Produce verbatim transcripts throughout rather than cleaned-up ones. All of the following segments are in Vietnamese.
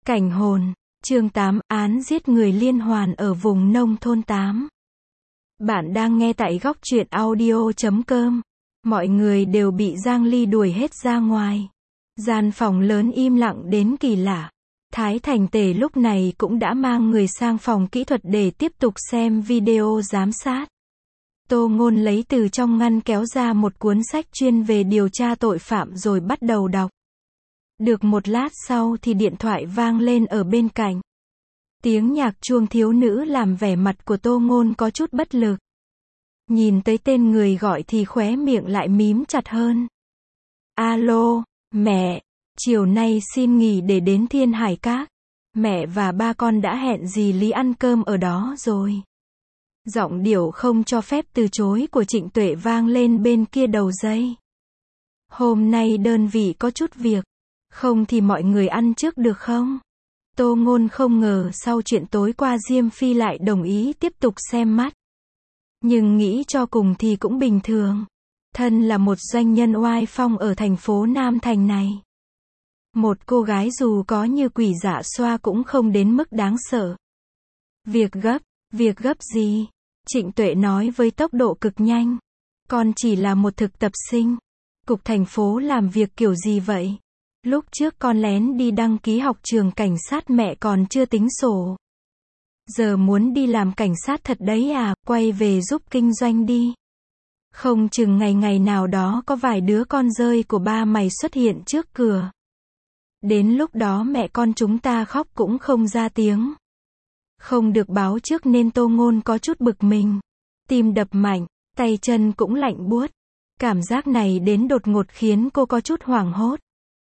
Cảnh hồn, chương tám, án giết người liên hoàn ở vùng nông thôn tám. Bạn đang nghe tại góc truyện audio chấm com. Mọi người đều bị Giang Ly đuổi hết ra ngoài. Gian phòng lớn im lặng đến kỳ lạ. Thái Thành Tề lúc này cũng đã mang người sang phòng kỹ thuật để tiếp tục xem video giám sát. Tô Ngôn lấy từ trong ngăn kéo ra một cuốn sách chuyên về điều tra tội phạm rồi bắt đầu đọc. Được một lát sau thì điện thoại vang lên ở bên cạnh. Tiếng nhạc chuông thiếu nữ làm vẻ mặt của Tô Ngôn có chút bất lực. Nhìn tới tên người gọi thì khóe miệng lại mím chặt hơn. Alo, mẹ, chiều nay xin nghỉ để đến Thiên Hải Các. Mẹ và ba con đã hẹn dì Lý ăn cơm ở đó rồi. Giọng điệu không cho phép từ chối của Trịnh Tuệ vang lên bên kia đầu dây. Hôm nay đơn vị có chút việc. Không thì mọi người ăn trước được không? Tô Ngôn không ngờ sau chuyện tối qua Diêm Phi lại đồng ý tiếp tục xem mắt. Nhưng nghĩ cho cùng thì cũng bình thường. Thân là một doanh nhân oai phong ở thành phố Nam Thành này. Một cô gái dù có như quỷ dạ xoa cũng không đến mức đáng sợ. Việc gấp, việc gấp gì? Trịnh Tuệ nói với tốc độ cực nhanh. Con chỉ là một thực tập sinh. Cục thành phố làm việc kiểu gì vậy? Lúc trước con lén đi đăng ký học trường cảnh sát mẹ còn chưa tính sổ. Giờ muốn đi làm cảnh sát thật đấy à, quay về giúp kinh doanh đi. Không chừng ngày ngày nào đó có vài đứa con rơi của ba mày xuất hiện trước cửa. Đến lúc đó mẹ con chúng ta khóc cũng không ra tiếng. Không được báo trước nên Tô Ngôn có chút bực mình. Tim đập mạnh, tay chân cũng lạnh buốt. Cảm giác này đến đột ngột khiến cô có chút hoảng hốt.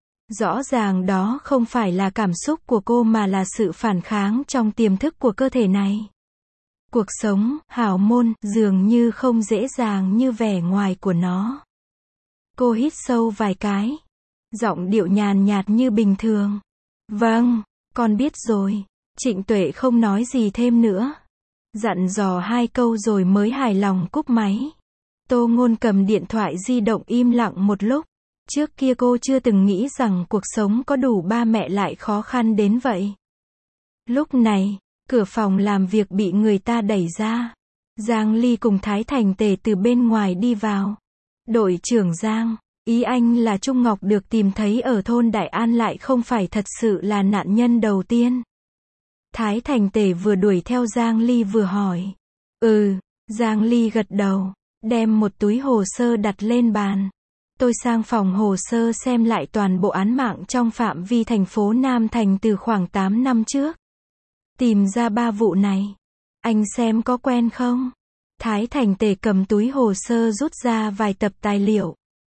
Rõ ràng đó không phải là cảm xúc của cô mà là sự phản kháng trong tiềm thức của cơ thể này. Cuộc sống, hảo môn, dường như không dễ dàng như vẻ ngoài của nó. Cô hít sâu vài cái. Giọng điệu nhàn nhạt như bình thường. Vâng, con biết rồi. Trịnh Tuệ không nói gì thêm nữa. Dặn dò hai câu rồi mới hài lòng cúp máy. Tô Ngôn cầm điện thoại di động im lặng một lúc. Trước kia cô chưa từng nghĩ rằng cuộc sống có đủ ba mẹ lại khó khăn đến vậy. Lúc này, cửa phòng làm việc bị người ta đẩy ra. Giang Ly cùng Thái Thành Tề từ bên ngoài đi vào. Đội trưởng Giang, ý anh là Trung Ngọc được tìm thấy ở thôn Đại An lại không phải thật sự là nạn nhân đầu tiên. Thái Thành Tề vừa đuổi theo Giang Ly vừa hỏi. Ừ, Giang Ly gật đầu, đem một túi hồ sơ đặt lên bàn. Tôi sang phòng hồ sơ xem lại toàn bộ án mạng trong phạm vi thành phố Nam Thành từ khoảng tám năm trước. Tìm ra ba vụ này. Anh xem có quen không? Thái Thành Tề cầm túi hồ sơ rút ra vài tập tài liệu.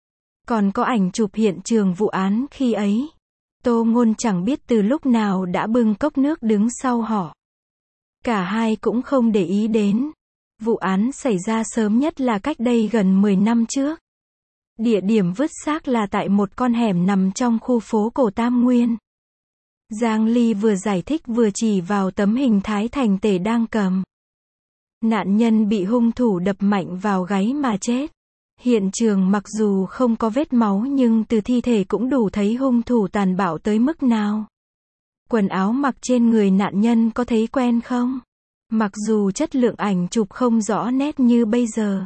Còn có ảnh chụp hiện trường vụ án khi ấy. Tô Ngôn chẳng biết từ lúc nào đã bưng cốc nước đứng sau họ. Cả hai cũng không để ý đến. Vụ án xảy ra sớm nhất là cách đây gần mười năm trước. Địa điểm vứt xác là tại một con hẻm nằm trong khu phố cổ Tam Nguyên. Giang Ly vừa giải thích vừa chỉ vào tấm hình Thái Thành Tề đang cầm. Nạn nhân bị hung thủ đập mạnh vào gáy mà chết. Hiện trường mặc dù không có vết máu nhưng từ thi thể cũng đủ thấy hung thủ tàn bạo tới mức nào. Quần áo mặc trên người nạn nhân có thấy quen không? Mặc dù chất lượng ảnh chụp không rõ nét như bây giờ,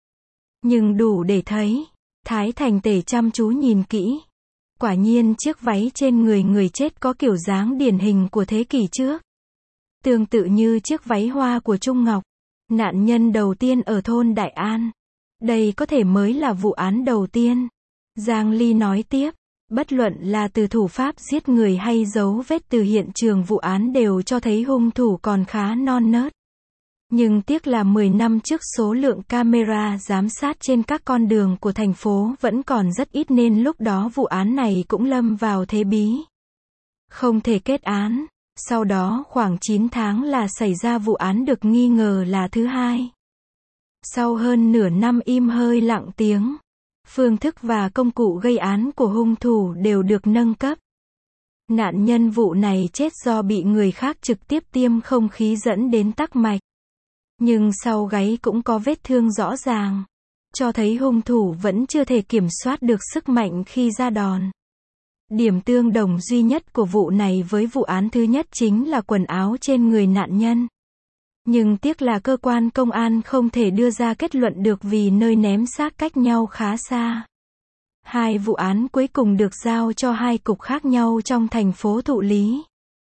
nhưng đủ để thấy. Thái Thành Tề chăm chú nhìn kỹ. Quả nhiên chiếc váy trên người người chết có kiểu dáng điển hình của thế kỷ trước. Tương tự như chiếc váy hoa của Trung Ngọc, nạn nhân đầu tiên ở thôn Đại An. Đây có thể mới là vụ án đầu tiên. Giang Ly nói tiếp, bất luận là từ thủ pháp giết người hay dấu vết từ hiện trường vụ án đều cho thấy hung thủ còn khá non nớt. Nhưng tiếc là mười năm trước số lượng camera giám sát trên các con đường của thành phố vẫn còn rất ít nên lúc đó vụ án này cũng lâm vào thế bí. Không thể kết án. Sau đó khoảng chín tháng là xảy ra vụ án được nghi ngờ là thứ hai. Sau hơn nửa năm im hơi lặng tiếng, phương thức và công cụ gây án của hung thủ đều được nâng cấp. Nạn nhân vụ này chết do bị người khác trực tiếp tiêm không khí dẫn đến tắc mạch. Nhưng sau gáy cũng có vết thương rõ ràng, cho thấy hung thủ vẫn chưa thể kiểm soát được sức mạnh khi ra đòn. Điểm tương đồng duy nhất của vụ này với vụ án thứ nhất chính là quần áo trên người nạn nhân. Nhưng tiếc là cơ quan công an không thể đưa ra kết luận được vì nơi ném xác cách nhau khá xa. Hai vụ án cuối cùng được giao cho hai cục khác nhau trong thành phố thụ lý.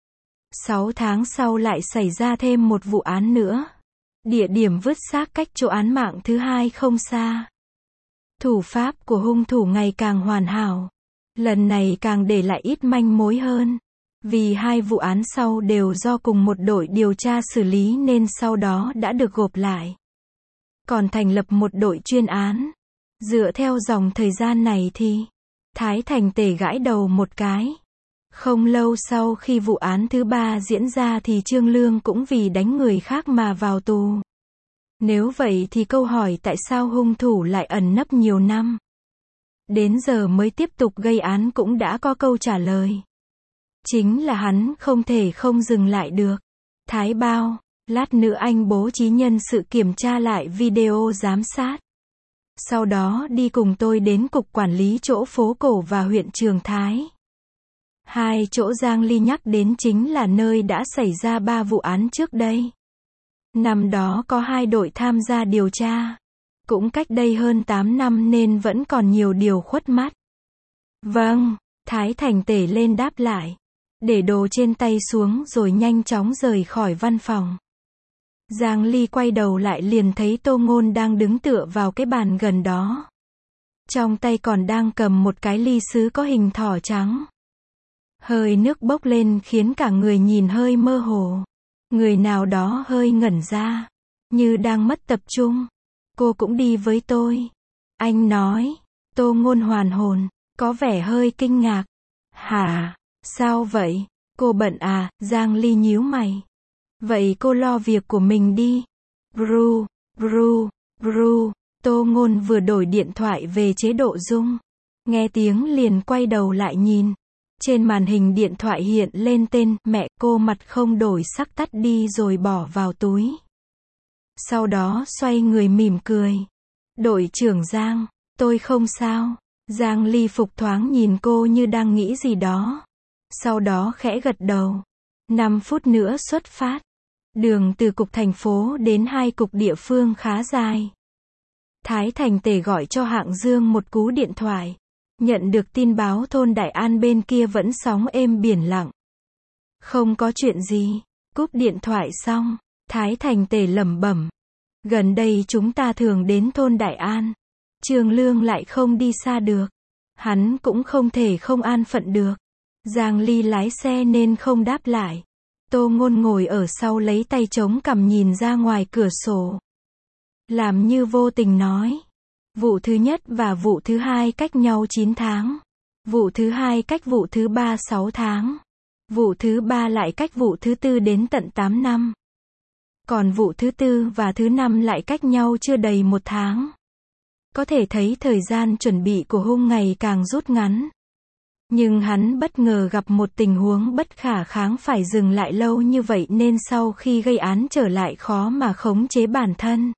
Sáu tháng sau lại xảy ra thêm một vụ án nữa. Địa điểm vứt xác cách chỗ án mạng thứ hai không xa. Thủ pháp của hung thủ ngày càng hoàn hảo. Lần này càng để lại ít manh mối hơn. Vì hai vụ án sau đều do cùng một đội điều tra xử lý nên sau đó đã được gộp lại. Còn thành lập một đội chuyên án. Dựa theo dòng thời gian này thì Thái Thành Tể gãi đầu một cái. Không lâu sau khi vụ án thứ ba diễn ra thì Trương Lương cũng vì đánh người khác mà vào tù. Nếu vậy thì câu hỏi tại sao hung thủ lại ẩn nấp nhiều năm, đến giờ mới tiếp tục gây án cũng đã có câu trả lời. Chính là hắn không thể không dừng lại được. Thái Bao, lát nữa anh bố trí nhân sự kiểm tra lại video giám sát. Sau đó đi cùng tôi đến cục quản lý chỗ phố cổ và huyện Trường Thái. Hai chỗ Giang Ly nhắc đến chính là nơi đã xảy ra ba vụ án trước đây. Năm đó có hai đội tham gia điều tra. Cũng cách đây hơn tám năm nên vẫn còn nhiều điều khuất mắt. Vâng, Thái Thành Tể lên đáp lại. Để đồ trên tay xuống rồi nhanh chóng rời khỏi văn phòng. Giang Ly quay đầu lại liền thấy Tô Ngôn đang đứng tựa vào cái bàn gần đó. Trong tay còn đang cầm một cái ly sứ có hình thỏ trắng. Hơi nước bốc lên khiến cả người nhìn hơi mơ hồ. Người nào đó hơi ngẩn ra, như đang mất tập trung. Cô cũng đi với tôi. Anh nói. Tô Ngôn hoàn hồn, có vẻ hơi kinh ngạc. Hả? Sao vậy? Cô bận à? Giang Ly nhíu mày. Vậy cô lo việc của mình đi. Bru, bru, bru. Tô Ngôn vừa đổi điện thoại về chế độ rung. Nghe tiếng liền quay đầu lại nhìn. Trên màn hình điện thoại hiện lên tên mẹ, cô mặt không đổi sắc tắt đi rồi bỏ vào túi. Sau đó xoay người mỉm cười. Đội trưởng Giang, tôi không sao. Giang Ly phục thoáng nhìn cô như đang nghĩ gì đó. Sau đó khẽ gật đầu. năm phút nữa xuất phát. Đường từ cục thành phố đến hai cục địa phương khá dài. Thái Thành Tể gọi cho Hạng Dương một cú điện thoại. Nhận được tin báo thôn Đại An bên kia vẫn sóng êm biển lặng. Không có chuyện gì. Cúp điện thoại xong, Thái Thành Tể lẩm bẩm. Gần đây chúng ta thường đến thôn Đại An. Trương Lương lại không đi xa được. Hắn cũng không thể không an phận được. Giang Ly lái xe nên không đáp lại. Tô Ngôn ngồi ở sau lấy tay chống cằm nhìn ra ngoài cửa sổ. Làm như vô tình nói. Vụ thứ nhất và vụ thứ hai cách nhau chín tháng. Vụ thứ hai cách vụ thứ ba sáu tháng. Vụ thứ ba lại cách vụ thứ tư đến tận tám năm. Còn vụ thứ tư và thứ năm lại cách nhau chưa đầy một tháng. Có thể thấy thời gian chuẩn bị của hung ngày càng rút ngắn. Nhưng hắn bất ngờ gặp một tình huống bất khả kháng phải dừng lại lâu như vậy nên sau khi gây án trở lại khó mà khống chế bản thân.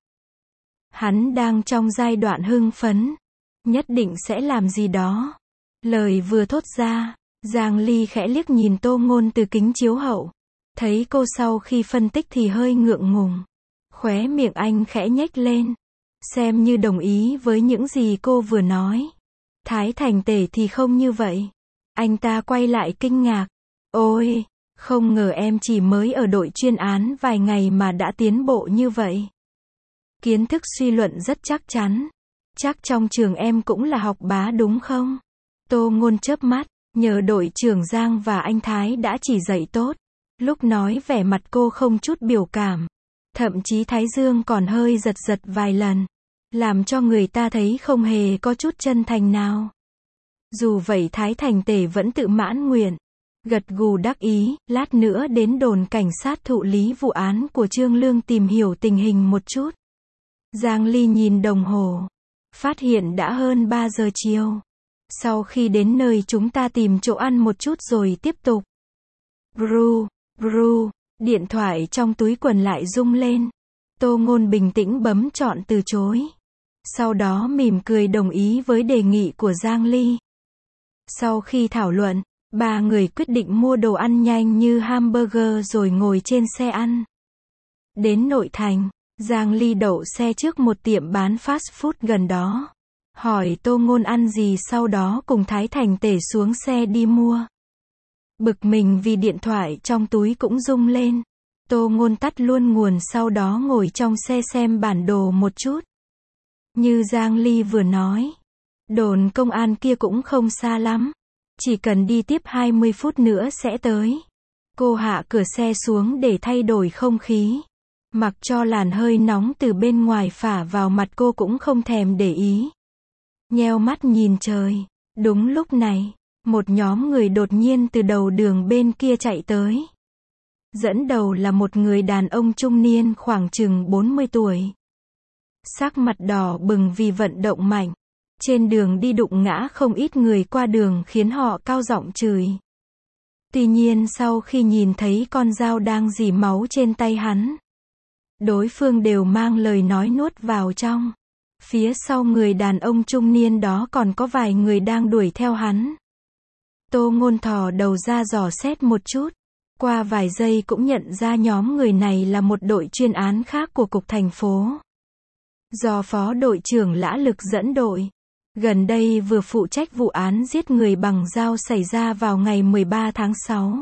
Hắn đang trong giai đoạn hưng phấn. Nhất định sẽ làm gì đó. Lời vừa thốt ra, Giang Ly khẽ liếc nhìn Tô Ngôn từ kính chiếu hậu. Thấy cô sau khi phân tích thì hơi ngượng ngùng. Khóe miệng anh khẽ nhếch lên. Xem như đồng ý với những gì cô vừa nói. Thái Thành Tể thì không như vậy. Anh ta quay lại kinh ngạc. Ôi, không ngờ em chỉ mới ở đội chuyên án vài ngày mà đã tiến bộ như vậy. Kiến thức suy luận rất chắc chắn. Chắc trong trường em cũng là học bá đúng không? Tô Ngôn chớp mắt, nhờ đội trưởng Giang và anh Thái đã chỉ dạy tốt. Lúc nói vẻ mặt cô không chút biểu cảm. Thậm chí thái dương còn hơi giật giật vài lần. Làm cho người ta thấy không hề có chút chân thành nào. Dù vậy Thái Thành Tể vẫn tự mãn nguyện. Gật gù đắc ý, lát nữa đến đồn cảnh sát thụ lý vụ án của Trương Lương tìm hiểu tình hình một chút. Giang Ly nhìn đồng hồ. Phát hiện đã hơn ba giờ chiều. Sau khi đến nơi chúng ta tìm chỗ ăn một chút rồi tiếp tục. Bru, bru, điện thoại trong túi quần lại rung lên. Tô Ngôn bình tĩnh bấm chọn từ chối. Sau đó mỉm cười đồng ý với đề nghị của Giang Ly. Sau khi thảo luận, ba người quyết định mua đồ ăn nhanh như hamburger rồi ngồi trên xe ăn. Đến nội thành, Giang Ly đậu xe trước một tiệm bán fast food gần đó. Hỏi Tô Ngôn ăn gì, sau đó cùng Thái Thành Tể xuống xe đi mua. Bực mình vì điện thoại trong túi cũng rung lên. Tô Ngôn tắt luôn nguồn, sau đó ngồi trong xe xem bản đồ một chút. Như Giang Ly vừa nói, đồn công an kia cũng không xa lắm. Chỉ cần đi tiếp hai mươi phút nữa sẽ tới. Cô hạ cửa xe xuống để thay đổi không khí. Mặc cho làn hơi nóng từ bên ngoài phả vào mặt cô cũng không thèm để ý. Nheo mắt nhìn trời. Đúng lúc này, một nhóm người đột nhiên từ đầu đường bên kia chạy tới. Dẫn đầu là một người đàn ông trung niên khoảng chừng bốn mươi tuổi. Sắc mặt đỏ bừng vì vận động mạnh. Trên đường đi đụng ngã không ít người qua đường khiến họ cao giọng chửi. Tuy nhiên sau khi nhìn thấy con dao đang rỉ máu trên tay hắn, đối phương đều mang lời nói nuốt vào trong. Phía sau người đàn ông trung niên đó còn có vài người đang đuổi theo hắn. Tô Ngôn thò đầu ra dò xét một chút. Qua vài giây cũng nhận ra nhóm người này là một đội chuyên án khác của cục thành phố. Do phó đội trưởng Lã Lực dẫn đội. Gần đây vừa phụ trách vụ án giết người bằng dao xảy ra vào ngày mười ba tháng sáu.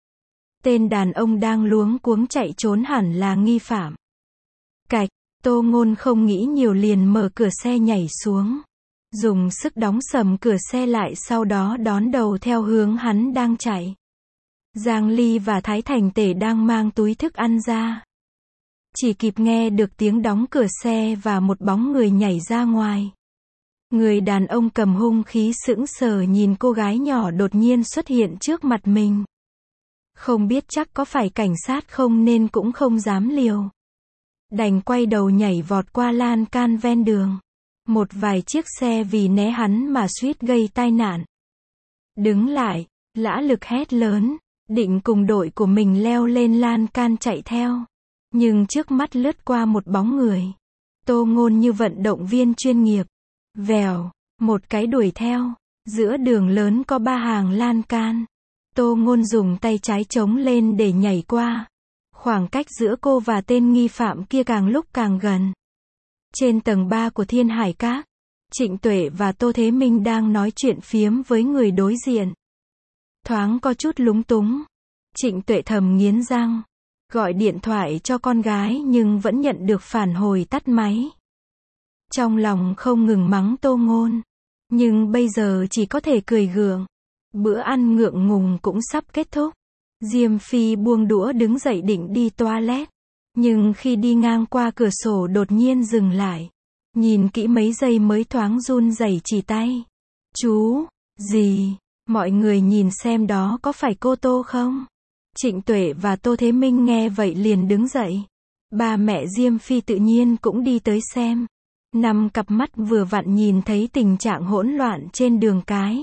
Tên đàn ông đang luống cuống chạy trốn hẳn là nghi phạm. Cạch, Tô Ngôn không nghĩ nhiều liền mở cửa xe nhảy xuống. Dùng sức đóng sầm cửa xe lại, sau đó đón đầu theo hướng hắn đang chạy. Giang Ly và Thái Thành Tể đang mang túi thức ăn ra. Chỉ kịp nghe được tiếng đóng cửa xe và một bóng người nhảy ra ngoài. Người đàn ông cầm hung khí sững sờ nhìn cô gái nhỏ đột nhiên xuất hiện trước mặt mình. Không biết chắc có phải cảnh sát không nên cũng không dám liều. Đành quay đầu nhảy vọt qua lan can ven đường. Một vài chiếc xe vì né hắn mà suýt gây tai nạn. Đứng lại, Lã Lực hét lớn, định cùng đội của mình leo lên lan can chạy theo. Nhưng trước mắt lướt qua một bóng người. Tô Ngôn như vận động viên chuyên nghiệp. Vèo, một cái đuổi theo. Giữa đường lớn có ba hàng lan can. Tô Ngôn dùng tay trái chống lên để nhảy qua. Khoảng cách giữa cô và tên nghi phạm kia càng lúc càng gần. Trên tầng ba của Thiên Hải Các, Trịnh Tuệ và Tô Thế Minh đang nói chuyện phiếm với người đối diện. Thoáng có chút lúng túng. Trịnh Tuệ thầm nghiến răng. Gọi điện thoại cho con gái nhưng vẫn nhận được phản hồi tắt máy. Trong lòng không ngừng mắng Tô Ngôn. Nhưng bây giờ chỉ có thể cười gượng. Bữa ăn ngượng ngùng cũng sắp kết thúc. Diêm Phi buông đũa đứng dậy định đi toilet. Nhưng khi đi ngang qua cửa sổ đột nhiên dừng lại. Nhìn kỹ mấy giây mới thoáng run rẩy chỉ tay. Chú, gì, mọi người nhìn xem đó có phải cô Tô không? Trịnh Tuệ và Tô Thế Minh nghe vậy liền đứng dậy. Ba mẹ Diêm Phi tự nhiên cũng đi tới xem. Năm cặp mắt vừa vặn nhìn thấy tình trạng hỗn loạn trên đường cái.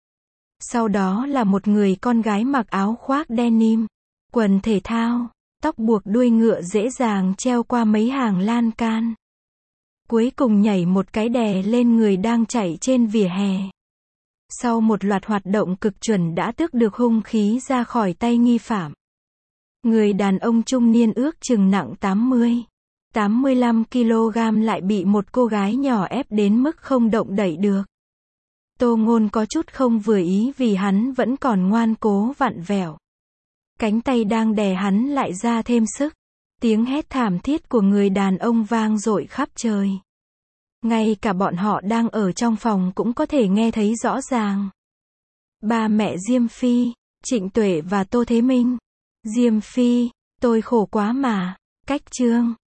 Sau đó là một người con gái mặc áo khoác denim, quần thể thao, tóc buộc đuôi ngựa dễ dàng treo qua mấy hàng lan can. Cuối cùng nhảy một cái đè lên người đang chạy trên vỉa hè. Sau một loạt hoạt động cực chuẩn đã tước được hung khí ra khỏi tay nghi phạm. Người đàn ông trung niên ước chừng nặng tám mươi, tám mươi lăm ki lô gam lại bị một cô gái nhỏ ép đến mức không động đậy được. Tô Ngôn có chút không vừa ý vì hắn vẫn còn ngoan cố vặn vẹo. Cánh tay đang đè hắn lại ra thêm sức. Tiếng hét thảm thiết của người đàn ông vang dội khắp trời. Ngay cả bọn họ đang ở trong phòng cũng có thể nghe thấy rõ ràng. Ba mẹ Diêm Phi, Trịnh Tuệ và Tô Thế Minh. Diêm Phi, tôi khổ quá mà. Cách chương